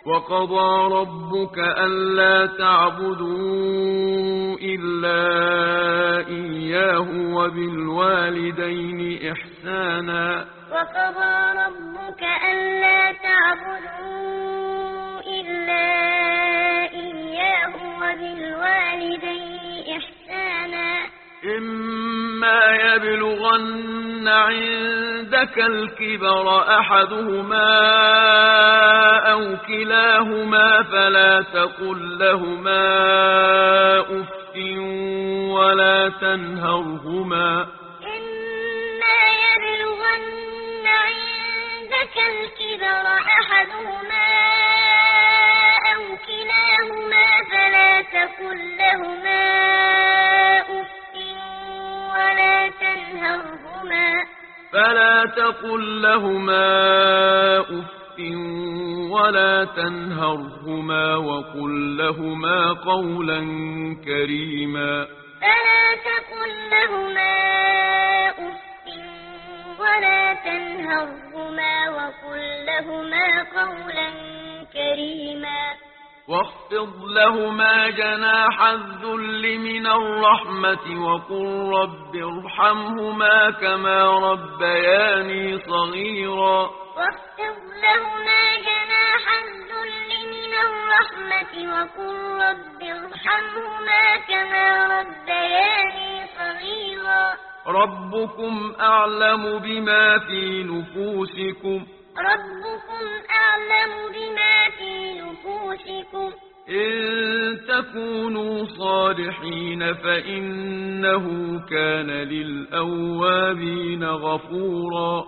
وقضى ربك ألا تعبدوا إلا إياه وبالوالدين إحسانا وقضى ربك ألا تعبدوا إلا إياه وبالوالدين إحسانا إما يبلغن عندك الكبر أحدهما أو كلاهما فلا تقل لهما أف ولا تنهرهما إما يبلغن عندك الكبر أحدهما أو كلاهما فلا تقل لهما أف ولا تنهرهما وقل لهما قولا كريما فلا تقل لهما أف ولا تنهرهما وقل لهما قولا كريما واخفض لهما جناح الذل من الرحمة وقل رب ارحمهما كما ربياني صغيرا واخفض لهما جناح الذل من الرحمة وقل رب ارحمهما كما ربياني صغيرا ربكم أعلم بما في نفوسكم إن تكونوا صالحين فإنه كان للأوابين غفورا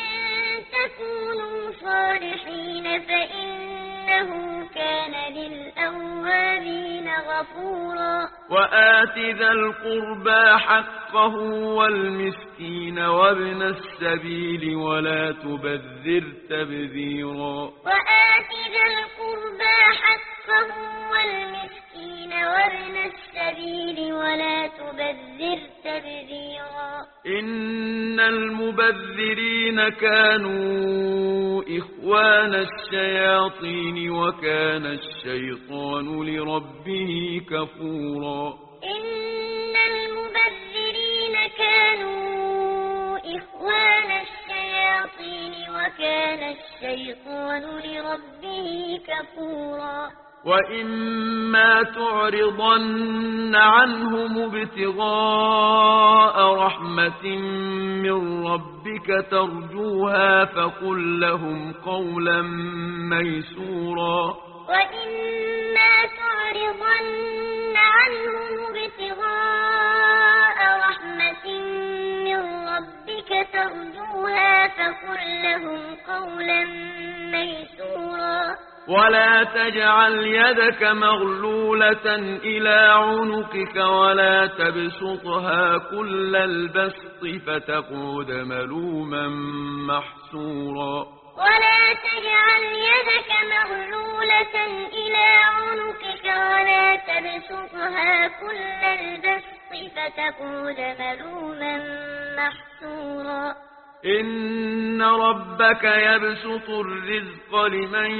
وآت ذا القربى حقه والمسكين وابن السبيل ولا تبذر تبذيرا وآت ذا القربى حقه والمسكين وابن السبيل ولا تبذر تبذيرا إن المبذرين كانوا إخوان الشياطين وكان الشيطان لربه كفورا إن المبذرين كانوا إخوان الشياطين وكان الشيطان لربه كفورا وإما تعرضن عنهم ابتغاء رحمة من ربك ترجوها فقل لهم قولا ميسورا وإما تعرضن عنهم ابتغاء رحمة من ربك ترجوها فقل لهم قولا ميسورا ولا تجعل يدك مغلولة إلى عنقك ولا تبسطها كل البسط فتقعد ملوما محسورا ولا تجعل يدك مغلولة إلى عنقك ولا تبسطها كل البسط فتقعد ملوما محسورا إن ربك يبسط الرزق لمن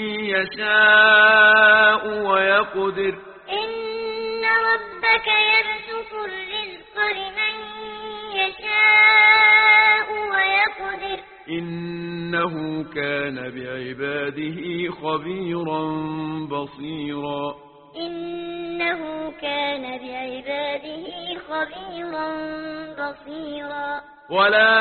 يشاء ويقدر إن ربك يبسط الرزق لمن يشاء ويقدر إنه كان بعباده خبيرا بصيرا إنه كان بعباده خبيرا بصيرا ولا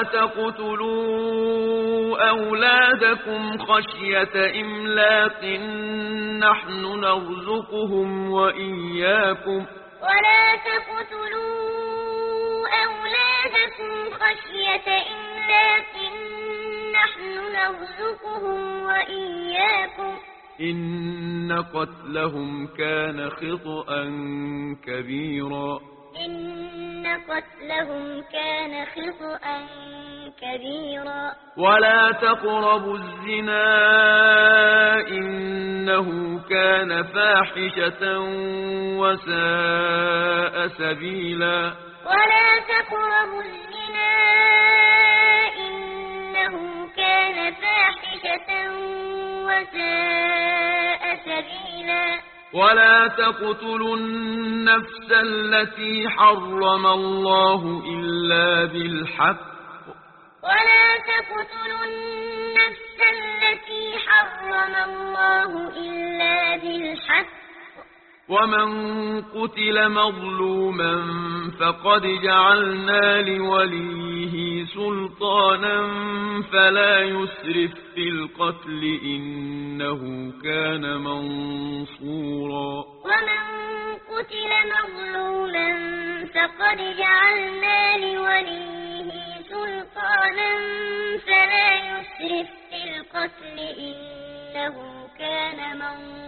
تقتلوا أولادكم خشية إملاق نحن نرزقهم وإياكم ولا تقتلوا أولادكم خشية إملاق نحن نرزقهم وإياكم إن قتلهم كان خطأ كبيرا إن قتلهم كان خطأ كبيرا ولا تقربوا الزنا إنه كان فاحشة وساء سبيلا ولا تقربوا الزنا إنه كان فاحشة وساء سبيلا ولا تقتلوا النفس التي حرم الله إلا بالحق ولا تقتلوا النفس التي حرم الله إلا بالحق ومن قتل مظلوما فقد جعلنا لوليه سلطانا فلا يسرف في القتل إنه كان منصورا ومن قتل مظلوما فقد جعلنا لوليه سلطانا فلا يسرف في القتل إنه كان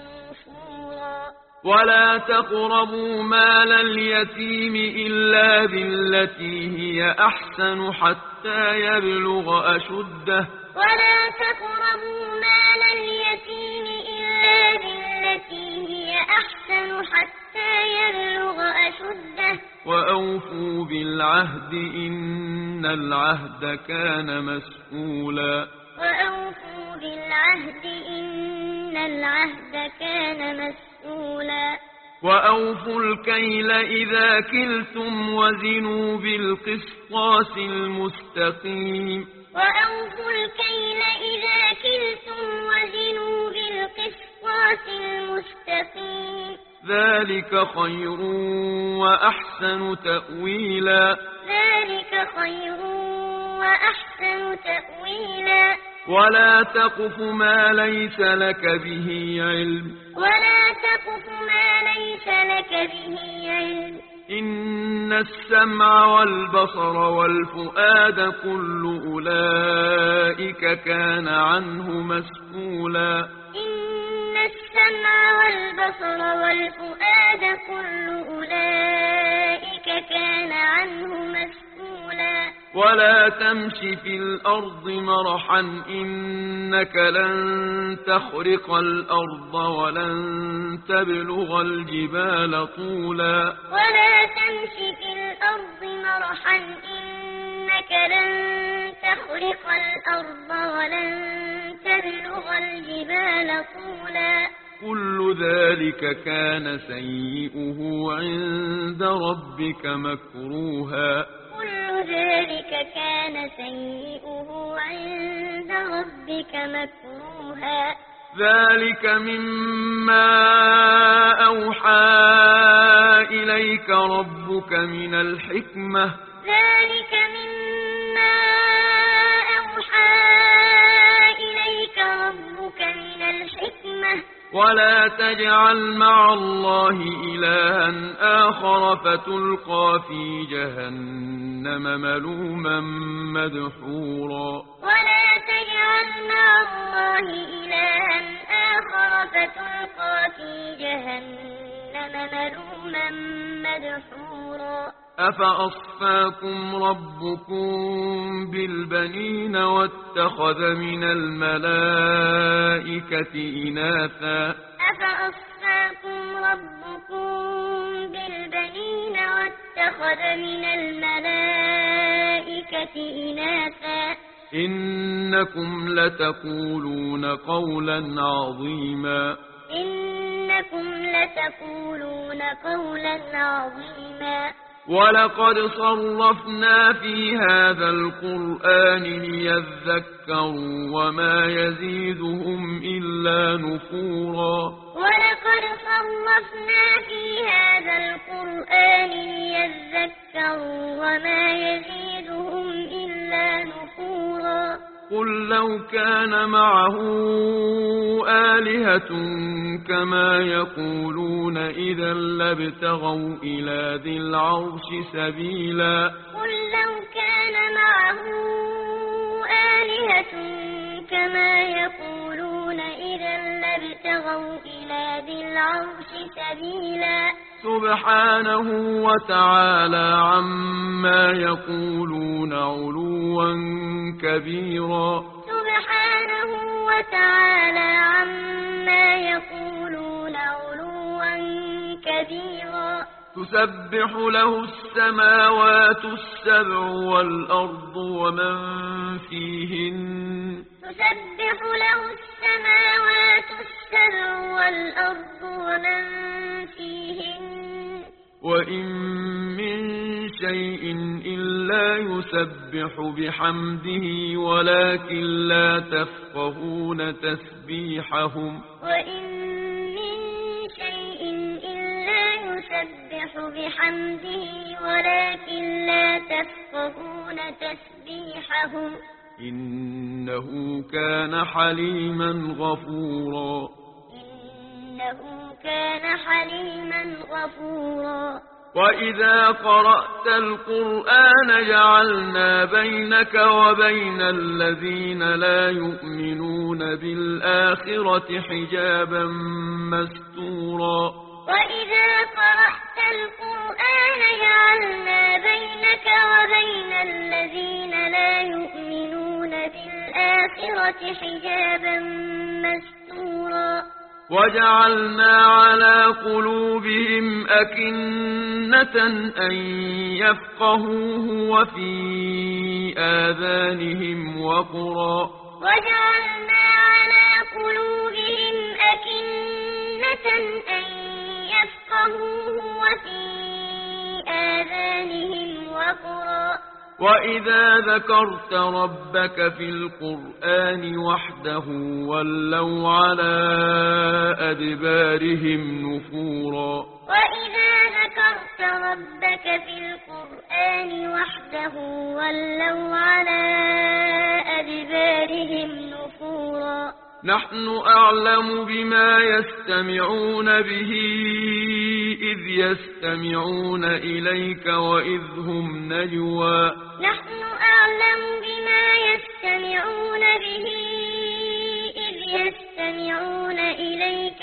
منصورا ولا تقربوا مال اليتيم إلا بالتي هي أحسن حتى يبلغ أشده ولا تقربوا مال اليتيم إلا بالتي هي أحسن حتى يبلغ أشده وأوفوا بالعهد إن العهد كان مسؤولا وأوفوا بالعهد إن العهد كان مسؤولا وأوفوا الكيل إذا كلتم وزنوا بالقسطاس المستقيم وأوفوا الكيل إذا كلتم وزنوا بالقسطاس المستقيم ذلك خير وأحسن تأويلا ذلك خير وأحسن تأويلا ولا تقف ما ليس لك به علم ولا تقف ما ليس لك به علم إن السمع والبصر والفؤاد كل أولئك كان عنه مسؤولا إن السمع والبصر والفؤاد كل أولئك كان عنه مسؤولا ولا تمش في الأرض مرحا إنك لن تخرق الأرض ولن تبلغ الجبال طولا ولا تمش في الأرض مرحا إنك لن تخرق الأرض ولن تبلغ الجبال طولا كل ذلك كان سيئه عند ربك مكروها كل ذلك كان سيئه عند ربك مكروها ذلك مما أوحى إليك ربك من الحكمة ذلك مما أوحى إليك ربك من الحكمة ولا تجعل مع الله إلها آخر فتلقى في جهنم ملوما مدحورا ولا تجعل مع الله إلها آخر فتلقى في جهنم ملوما مدحورا أفأصفاكم ربكم بالبنين واتخذ من الملائكة إناثا أفأصفاكم ربكم بالبنين واتخذ من الملائكة إناثا إنكم لتقولون قولا عظيما إنكم لتقولون قولا عظيما ولقد صرفنا في هذا القرآن ليذكروا وما يزيدهم إلا نفورا ولقد صرفنا في هذا القرآن ليذكروا وما يزيدهم إلا نفورا قل لو كان معه آلهة كما يقولون إذا لابتغوا إلى ذي العرش سبيلا قل لو كان معه آلهة كما يقولون إذا لابتغوا إلى ذي العرش سبيلا سبحانه وتعالى عما يقولون علوا كبيرا سبحانه وتعالى عما يقولون علوا كبيرا تسبح له السماوات السبع والأرض ومن فيهن تسبح له السماوات السبع والأرض والأرض ومن فيهن وإن من شيء إلا يسبح بحمده ولكن لا تفقهون تسبيحهم وإن من شيء إلا يسبح بحمده ولكن لا تفقهون تسبيحهم إنه كان حليما غفورا إنه كان حليما غفورا وإذا قرأت القرآن جعلنا بينك وبين الذين لا يؤمنون بالآخرة حجابا مستورا وإذا قرأت القرآن جعلنا بينك وبين الذين لا يؤمنون بالآخرة حجابا مستورا وجعلنا على قلوبهم أكنة أن يفقهوه وفي آذانهم وقرا وجعلنا على قلوبهم أكنة أن يفقهوه وفي آذانهم وقرا وإذا ذكرت ربك في القرآن وحده ولوا على أدبارهم نفورا وإذا ذكرت ربك في القرآن وحده ولوا على أدبارهم نفورا نحن أعلم بما يستمعون به إذ يستمعون إليك وإذ هم نجوى نحن أعلم بما يستمعون به إذ يستمعون إليك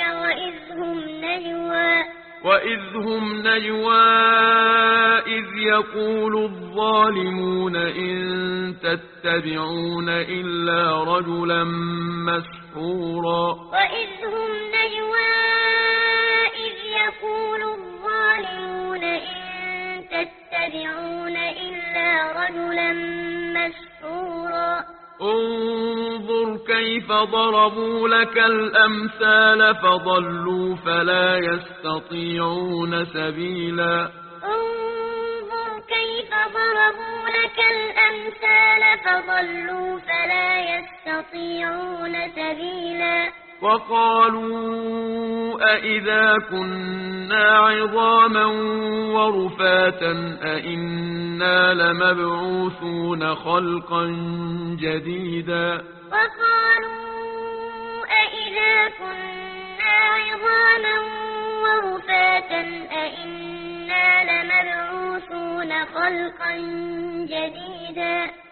وإذ هم نجوى إذ يقول الظالمون إن تتبعون إلا رجلا مسحورا وإذ هم نجوى إذ يقول الظالمون إن تتبعون إلا رجلا مسحورا انظر كيف ضربوا لك الأمثال فضلوا فلا يستطيعون سبيلا انظر كيف ضربوا لك الأمثال فضلوا فلا يستطيعون سبيلا وقالوا أئذا كنا عظاما ورفاتا أئنا لمبعوثون خلقا جديدا وقالوا أئذا كنا عظاما ورفاتا أئنا لمبعوثون خلقا جديدا